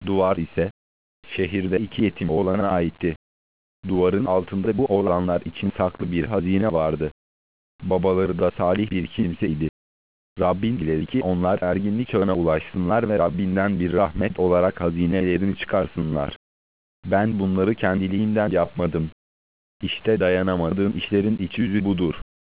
Duvar ise, şehirde 2 yetim oğlana aitti. Duvarın altında bu oğlanlar için saklı bir hazine vardı. Babaları da salih bir kimseydi. Rabbin diledi ki onlar erginlik çağına ulaşsınlar ve Rabbinden bir rahmet olarak hazinelerini çıkarsınlar. Ben bunları kendiliğimden yapmadım. İşte dayanamadığım işlerin iç yüzü budur.